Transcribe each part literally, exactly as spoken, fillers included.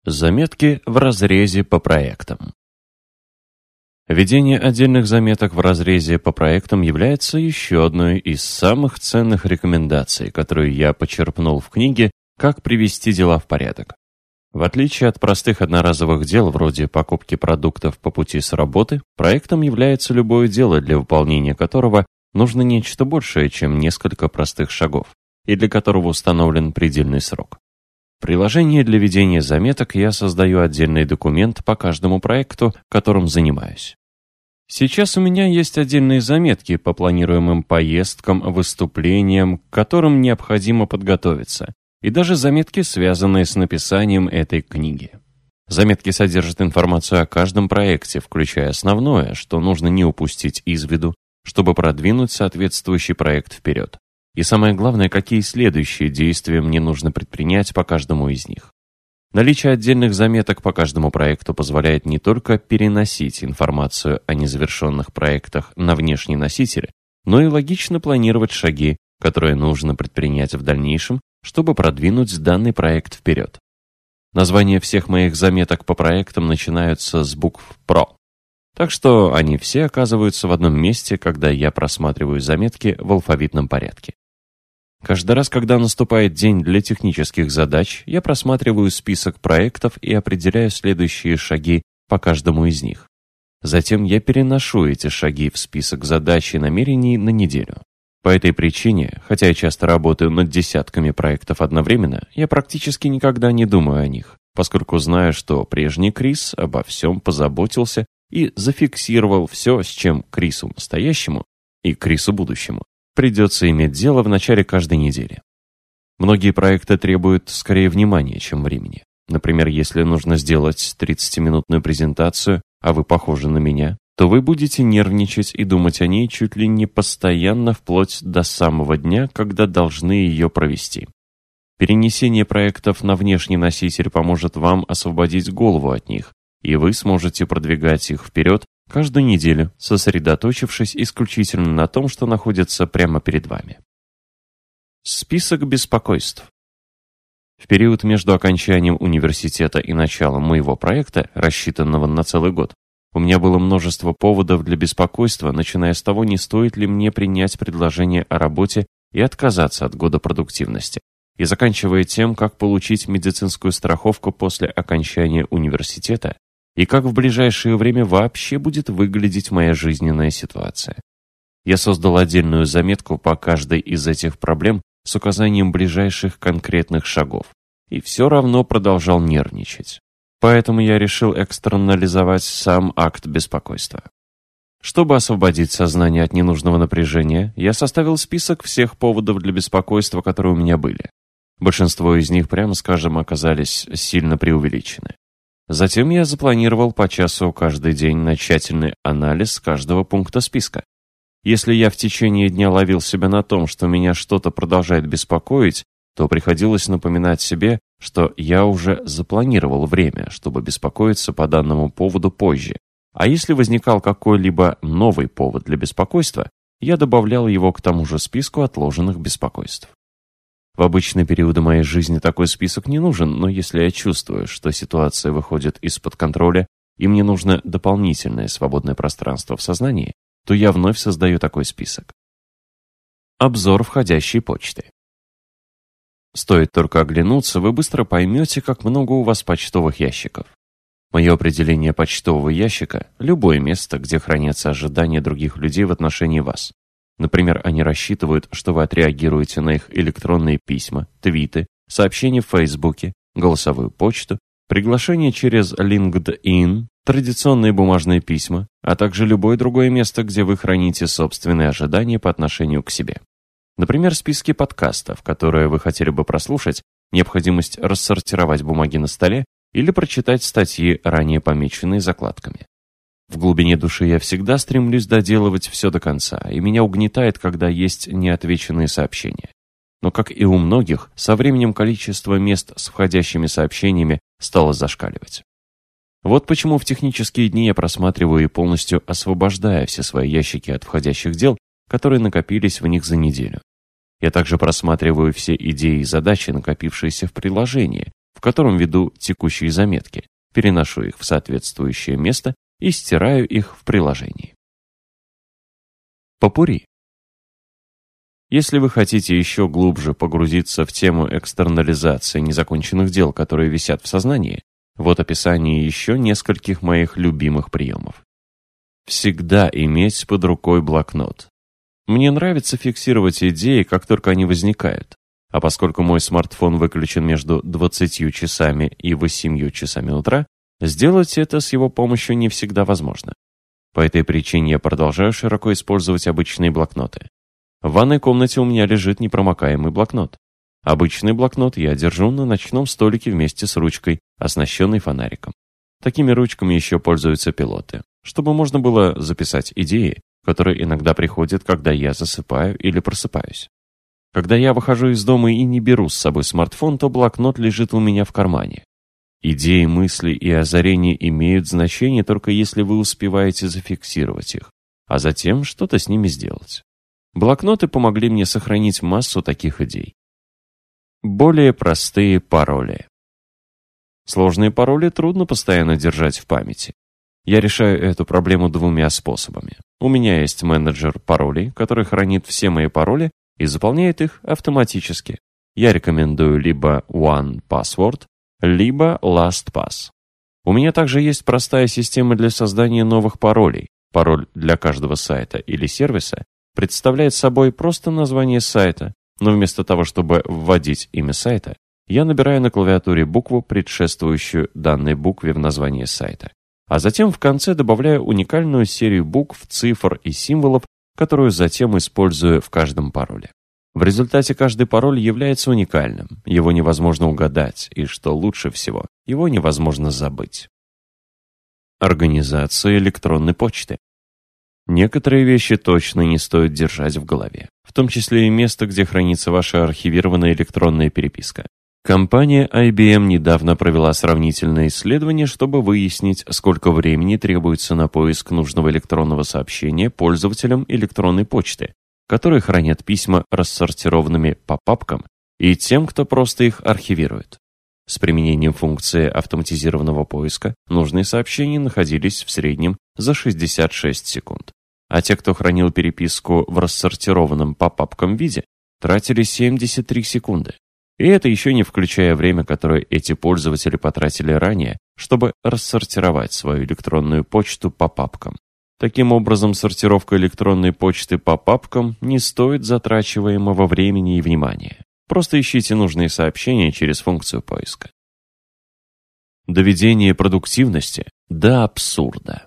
Заметки в разрезе по проектам. Ведение отдельных заметок в разрезе по проектам является еще одной из самых ценных рекомендаций, которую я почерпнул в книге «Как привести дела в порядок». В отличие от простых одноразовых дел, вроде покупки продуктов по пути с работы, проектом является любое дело, для выполнения которого нужно нечто большее, чем несколько простых шагов, и для которого установлен предельный срок. В приложении для ведения заметок я создаю отдельный документ по каждому проекту, которым занимаюсь. Сейчас у меня есть отдельные заметки по планируемым поездкам, выступлениям, к которым необходимо подготовиться, и даже заметки, связанные с написанием этой книги. Заметки содержат информацию о каждом проекте, включая основное, что нужно не упустить из виду, чтобы продвинуть соответствующий проект вперед. И самое главное, какие следующие действия мне нужно предпринять по каждому из них. Наличие отдельных заметок по каждому проекту позволяет не только переносить информацию о незавершенных проектах на внешний носитель, но и логично планировать шаги, которые нужно предпринять в дальнейшем, чтобы продвинуть данный проект вперед. Названия всех моих заметок по проектам начинаются с букв «Про». Так что они все оказываются в одном месте, когда я просматриваю заметки в алфавитном порядке. Каждый раз, когда наступает день для технических задач, я просматриваю список проектов и определяю следующие шаги по каждому из них. Затем я переношу эти шаги в список задач и намерений на неделю. По этой причине, хотя я часто работаю над десятками проектов одновременно, я практически никогда не думаю о них, поскольку знаю, что прежний Крис обо всем позаботился и зафиксировал все, с чем Крису настоящему и Крису будущему придется иметь дело в начале каждой недели. Многие проекты требуют скорее внимания, чем времени. Например, если нужно сделать тридцатиминутную презентацию, а вы похожи на меня, то вы будете нервничать и думать о ней чуть ли не постоянно вплоть до самого дня, когда должны ее провести. Перенесение проектов на внешний носитель поможет вам освободить голову от них, и вы сможете продвигать их вперед каждую неделю, сосредоточившись исключительно на том, что находится прямо перед вами. Список беспокойств. В период между окончанием университета и началом моего проекта, рассчитанного на целый год, у меня было множество поводов для беспокойства, начиная с того, не стоит ли мне принять предложение о работе и отказаться от года продуктивности, и заканчивая тем, как получить медицинскую страховку после окончания университета, и как в ближайшее время вообще будет выглядеть моя жизненная ситуация. Я создал отдельную заметку по каждой из этих проблем с указанием ближайших конкретных шагов, и все равно продолжал нервничать. Поэтому я решил экстернализовать сам акт беспокойства. Чтобы освободить сознание от ненужного напряжения, я составил список всех поводов для беспокойства, которые у меня были. Большинство из них, прямо скажем, оказались сильно преувеличены. Затем я запланировал по часу каждый день на тщательный анализ каждого пункта списка. Если я в течение дня ловил себя на том, что меня что-то продолжает беспокоить, то приходилось напоминать себе, что я уже запланировал время, чтобы беспокоиться по данному поводу позже. А если возникал какой-либо новый повод для беспокойства, я добавлял его к тому же списку отложенных беспокойств. В обычные периоды моей жизни такой список не нужен, но если я чувствую, что ситуация выходит из-под контроля и мне нужно дополнительное свободное пространство в сознании, то я вновь создаю такой список. Обзор входящей почты. Стоит только оглянуться, вы быстро поймете, как много у вас почтовых ящиков. Мое определение почтового ящика – любое место, где хранятся ожидания других людей в отношении вас. Например, они рассчитывают, что вы отреагируете на их электронные письма, твиты, сообщения в Фейсбуке, голосовую почту, приглашения через LinkedIn, традиционные бумажные письма, а также любое другое место, где вы храните собственные ожидания по отношению к себе. Например, списки подкастов, которые вы хотели бы прослушать, необходимость рассортировать бумаги на столе или прочитать статьи, ранее помеченные закладками. В глубине души я всегда стремлюсь доделывать все до конца, и меня угнетает, когда есть неотвеченные сообщения. Но, как и у многих, со временем количество мест с входящими сообщениями стало зашкаливать. Вот почему в технические дни я просматриваю и полностью освобождаю все свои ящики от входящих дел, которые накопились в них за неделю. Я также просматриваю все идеи и задачи, накопившиеся в приложении, в котором веду текущие заметки, переношу их в соответствующее место и стираю их в приложении. Попурри. Если вы хотите еще глубже погрузиться в тему экстернализации незаконченных дел, которые висят в сознании, вот описание еще нескольких моих любимых приемов. Всегда иметь под рукой блокнот. Мне нравится фиксировать идеи, как только они возникают. А поскольку мой смартфон выключен между двадцатью часами и восемью часами утра, сделать это с его помощью не всегда возможно. По этой причине я продолжаю широко использовать обычные блокноты. В ванной комнате у меня лежит непромокаемый блокнот. Обычный блокнот я держу на ночном столике вместе с ручкой, оснащенной фонариком. Такими ручками еще пользуются пилоты, чтобы можно было записать идеи, которые иногда приходят, когда я засыпаю или просыпаюсь. Когда я выхожу из дома и не беру с собой смартфон, то блокнот лежит у меня в кармане. Идеи, мысли и озарения имеют значение только если вы успеваете зафиксировать их, а затем что-то с ними сделать. Блокноты помогли мне сохранить массу таких идей. Более простые пароли. Сложные пароли трудно постоянно держать в памяти. Я решаю эту проблему двумя способами. У меня есть менеджер паролей, который хранит все мои пароли и заполняет их автоматически. Я рекомендую либо One Password, либо LastPass. У меня также есть простая система для создания новых паролей. Пароль для каждого сайта или сервиса представляет собой просто название сайта, но вместо того, чтобы вводить имя сайта, я набираю на клавиатуре букву, предшествующую данной букве в названии сайта, а затем в конце добавляю уникальную серию букв, цифр и символов, которую затем использую в каждом пароле. В результате каждый пароль является уникальным, его невозможно угадать, и, что лучше всего, его невозможно забыть. Организация электронной почты. Некоторые вещи точно не стоит держать в голове, в том числе и место, где хранится ваша архивированная электронная переписка. Компания ай би эм недавно провела сравнительное исследование, чтобы выяснить, сколько времени требуется на поиск нужного электронного сообщения пользователям электронной почты, которые хранят письма рассортированными по папкам, и тем, кто просто их архивирует. С применением функции автоматизированного поиска нужные сообщения находились в среднем за шестьдесят шесть секунд, а те, кто хранил переписку в рассортированном по папкам виде, тратили семьдесят три секунды. И это еще не включая время, которое эти пользователи потратили ранее, чтобы рассортировать свою электронную почту по папкам. Таким образом, сортировка электронной почты по папкам не стоит затрачиваемого времени и внимания. Просто ищите нужные сообщения через функцию поиска. Доведение продуктивности до абсурда.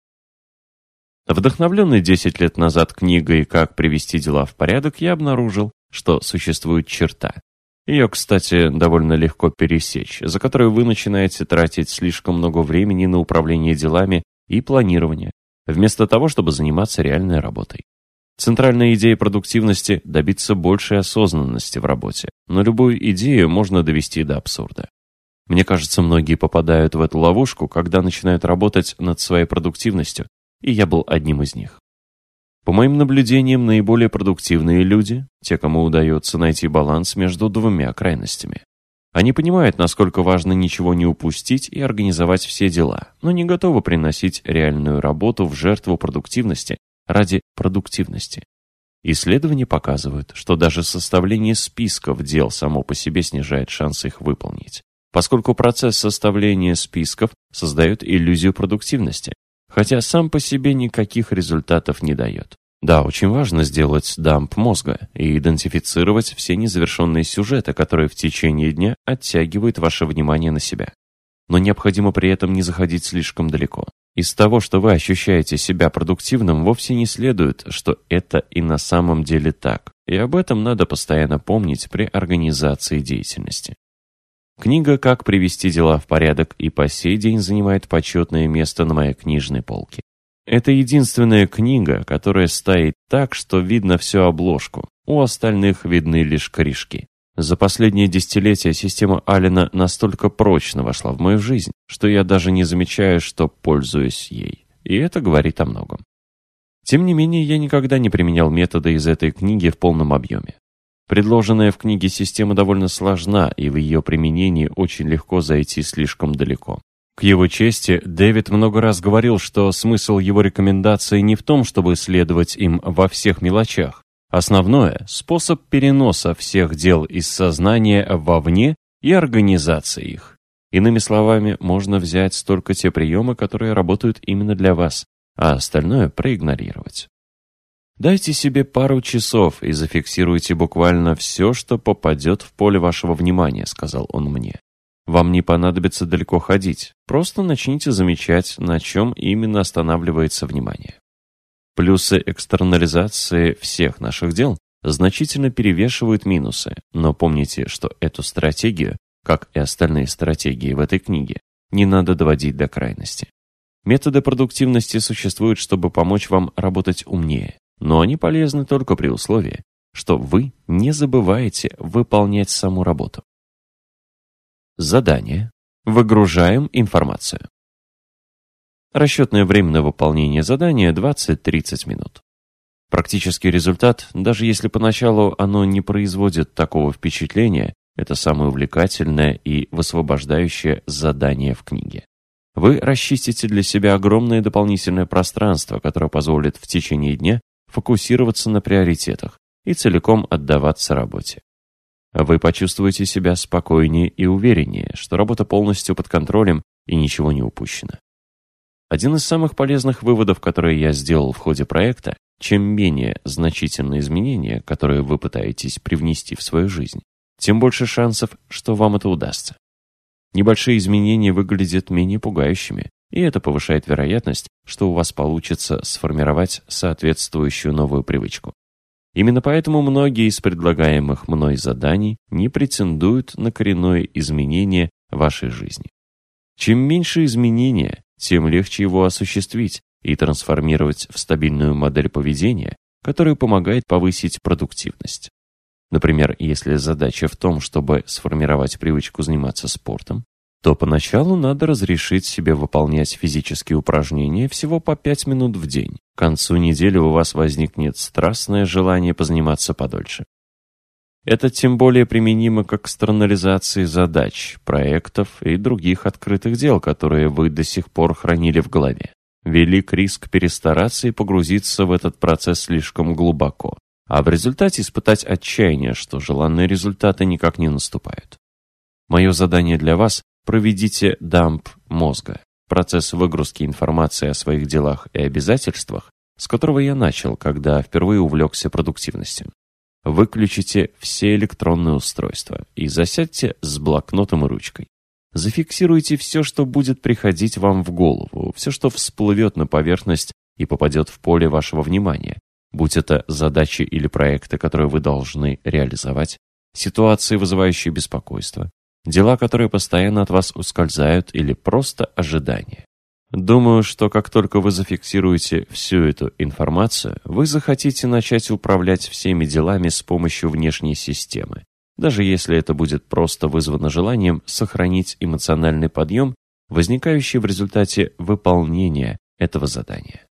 Вдохновленный десять лет назад книгой «Как привести дела в порядок», я обнаружил, что существует черта. Ее, кстати, довольно легко пересечь, за которую вы начинаете тратить слишком много времени на управление делами и планирование, вместо того, чтобы заниматься реальной работой. Центральная идея продуктивности – добиться большей осознанности в работе, но любую идею можно довести до абсурда. Мне кажется, многие попадают в эту ловушку, когда начинают работать над своей продуктивностью, и я был одним из них. По моим наблюдениям, наиболее продуктивные люди – те, кому удается найти баланс между двумя крайностями. Они понимают, насколько важно ничего не упустить и организовать все дела, но не готовы приносить реальную работу в жертву продуктивности ради продуктивности. Исследования показывают, что даже составление списков дел само по себе снижает шансы их выполнить, поскольку процесс составления списков создает иллюзию продуктивности, хотя сам по себе никаких результатов не дает. Да, очень важно сделать дамп мозга и идентифицировать все незавершенные сюжеты, которые в течение дня оттягивают ваше внимание на себя. Но необходимо при этом не заходить слишком далеко. Из того, что вы ощущаете себя продуктивным, вовсе не следует, что это и на самом деле так, и об этом надо постоянно помнить при организации деятельности. Книга «Как привести дела в порядок» и по сей день занимает почетное место на моей книжной полке. Это единственная книга, которая стоит так, что видно всю обложку, у остальных видны лишь корешки. За последние десятилетия система Аллена настолько прочно вошла в мою жизнь, что я даже не замечаю, что пользуюсь ей. И это говорит о многом. Тем не менее, я никогда не применял методы из этой книги в полном объеме. Предложенная в книге система довольно сложна, и в ее применении очень легко зайти слишком далеко. К его чести, Дэвид много раз говорил, что смысл его рекомендаций не в том, чтобы следовать им во всех мелочах. Основное – способ переноса всех дел из сознания вовне и организации их. Иными словами, можно взять только те приемы, которые работают именно для вас, а остальное проигнорировать. Дайте себе пару часов и зафиксируйте буквально все, что попадет в поле вашего внимания, сказал он мне. Вам не понадобится далеко ходить, просто начните замечать, на чем именно останавливается внимание. Плюсы экстернализации всех наших дел значительно перевешивают минусы, но помните, что эту стратегию, как и остальные стратегии в этой книге, не надо доводить до крайности. Методы продуктивности существуют, чтобы помочь вам работать умнее, но они полезны только при условии, что вы не забываете выполнять саму работу. Задание. Выгружаем информацию. Расчетное время на выполнение задания двадцать-тридцать минут. Практический результат, даже если поначалу оно не производит такого впечатления, это самое увлекательное и высвобождающее задание в книге. Вы расчистите для себя огромное дополнительное пространство, которое позволит в течение дня фокусироваться на приоритетах и целиком отдаваться работе. Вы почувствуете себя спокойнее и увереннее, что работа полностью под контролем и ничего не упущено. Один из самых полезных выводов, которые я сделал в ходе проекта, чем менее значительные изменения, которые вы пытаетесь привнести в свою жизнь, тем больше шансов, что вам это удастся. Небольшие изменения выглядят менее пугающими, и это повышает вероятность, что у вас получится сформировать соответствующую новую привычку. Именно поэтому многие из предлагаемых мной заданий не претендуют на коренное изменение вашей жизни. Чем меньше изменения, тем легче его осуществить и трансформировать в стабильную модель поведения, которая помогает повысить продуктивность. Например, если задача в том, чтобы сформировать привычку заниматься спортом, то поначалу надо разрешить себе выполнять физические упражнения всего по пять минут в день. К концу недели у вас возникнет страстное желание позаниматься подольше. Это тем более применимо к экстернализации задач, проектов и других открытых дел, которые вы до сих пор хранили в голове. Велик риск перестараться и погрузиться в этот процесс слишком глубоко, а в результате испытать отчаяние, что желанные результаты никак не наступают. Мое задание для вас – проведите дамп мозга, процесс выгрузки информации о своих делах и обязательствах, с которого я начал, когда впервые увлекся продуктивностью. Выключите все электронные устройства и засядьте с блокнотом и ручкой. Зафиксируйте все, что будет приходить вам в голову, все, что всплывет на поверхность и попадет в поле вашего внимания, будь это задачи или проекты, которые вы должны реализовать, ситуации, вызывающие беспокойство, дела, которые постоянно от вас ускользают, или просто ожидания. Думаю, что как только вы зафиксируете всю эту информацию, вы захотите начать управлять всеми делами с помощью внешней системы, даже если это будет просто вызвано желанием сохранить эмоциональный подъем, возникающий в результате выполнения этого задания.